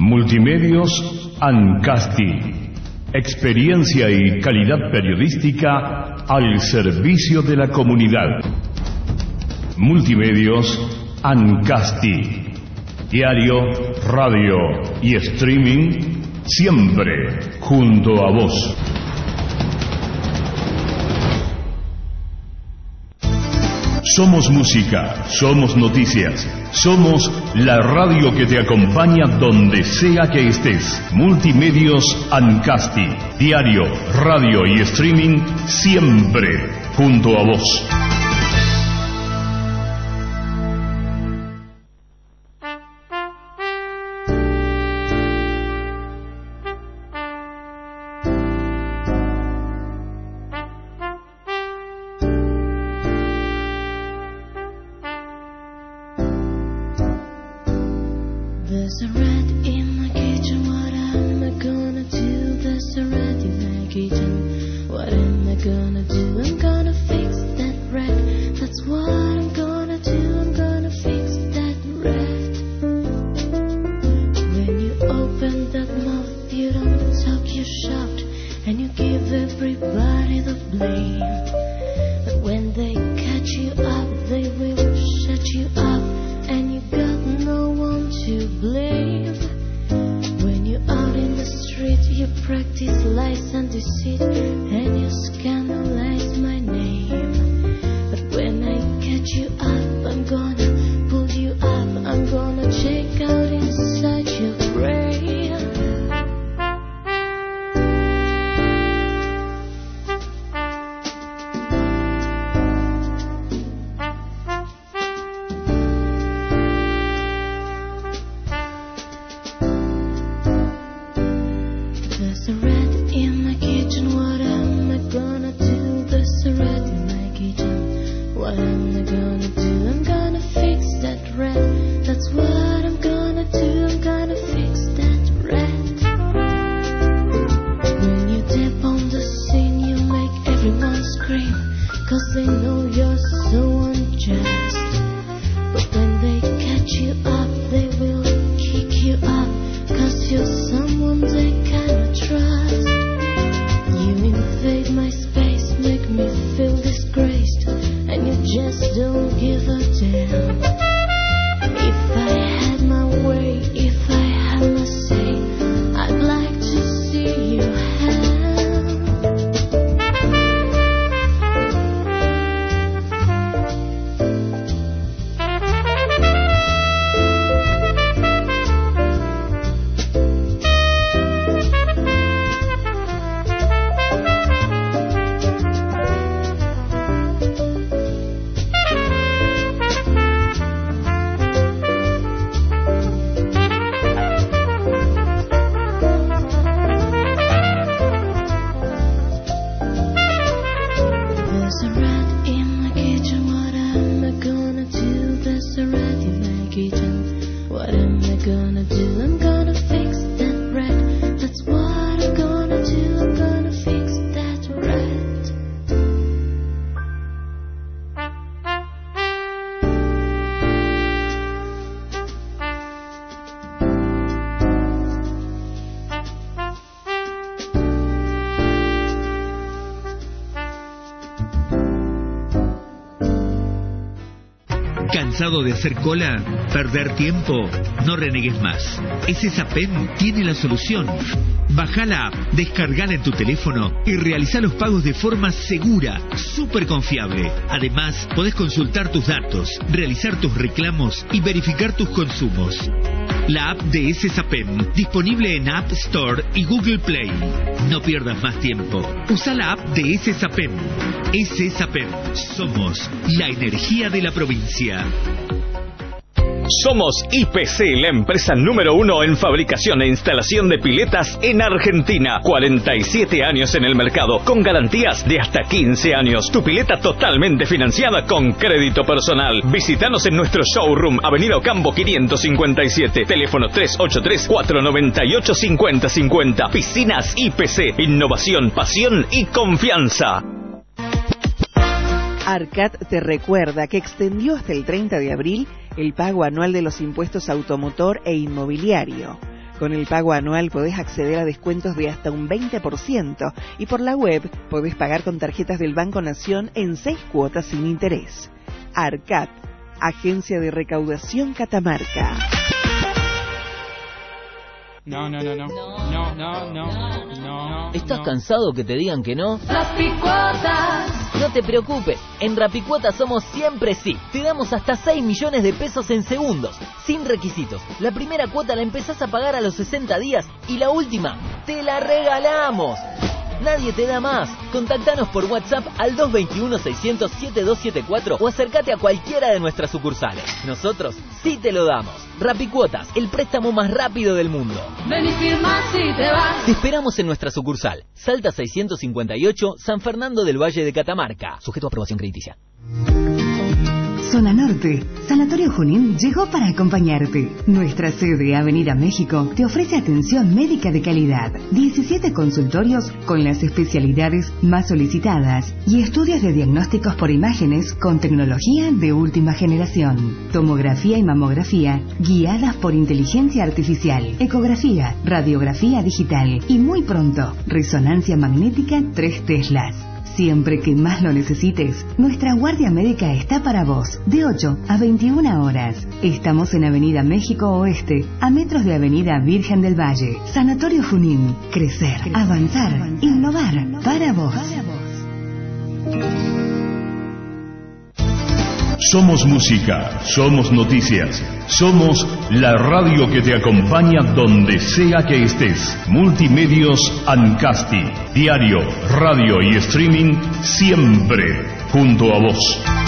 Multimedios Ancasti. Experiencia y calidad periodística al servicio de la comunidad. Multimedios Ancasti. Diario, radio y streaming, siempre junto a vos. Somos música, somos noticias, somos la radio que te acompaña donde sea que estés. Multimedios Ancasti, diario, radio y streaming, siempre junto a vos. ¿Cansado de hacer cola? ¿Perder tiempo? No renegues más. SSAPEM tiene la solución. Baja la app, descargala en tu teléfono y realiza los pagos de forma segura, súper confiable. Además, podés consultar tus datos, realizar tus reclamos y verificar tus consumos. La app de SSAPEM, disponible en App Store y Google Play. No pierdas más tiempo. Usa la app de SSAPEM. SSAPEM. Somos la energía de la provincia. Somos IPC, la empresa número 1 en fabricación e instalación de piletas en Argentina. 47 años en el mercado, con garantías de hasta 15 años. Tu pileta totalmente financiada con crédito personal. Visítanos en nuestro showroom, Avenida Ocampo 557. Teléfono 383-498-5050. Piscinas IPC, innovación, pasión y confianza. ARCAT te recuerda que extendió hasta el 30 de abril el pago anual de los impuestos automotor e inmobiliario. Con el pago anual podés acceder a descuentos de hasta un 20% y por la web podés pagar con tarjetas del Banco Nación en 6 cuotas sin interés. ARCAT, Agencia de Recaudación Catamarca. No. ¿Estás cansado que te digan que no? Rapicuotas. No te preocupes, en Rapicuotas somos siempre sí. Te damos hasta 6 millones de pesos en segundos, sin requisitos. La primera cuota la empezás a pagar a los 60 días y la última te la regalamos. Nadie te da más. Contactanos por WhatsApp al 221-600-7274 o acércate a cualquiera de nuestras sucursales. Nosotros sí te lo damos. Rapicuotas, el préstamo más rápido del mundo. Ven y firma si te vas. Te esperamos en nuestra sucursal, Salta 658, San Fernando del Valle de Catamarca. Sujeto a aprobación crediticia. Zona Norte, Sanatorio Junín llegó para acompañarte. Nuestra sede, Avenida México, te ofrece atención médica de calidad, 17 consultorios con las especialidades más solicitadas y estudios de diagnósticos por imágenes con tecnología de última generación, tomografía y mamografía guiadas por inteligencia artificial, ecografía, radiografía digital y muy pronto, resonancia magnética 3 Teslas. Siempre que más lo necesites, nuestra guardia médica está para vos, de 8 a 21 horas. Estamos en Avenida México Oeste, a metros de Avenida Virgen del Valle. Sanatorio Junín. Crecer, avanzar, innovar, para vos. Somos música, somos noticias, somos la radio que te acompaña donde sea que estés. Multimedios Ancasti, diario, radio y streaming, siempre junto a vos.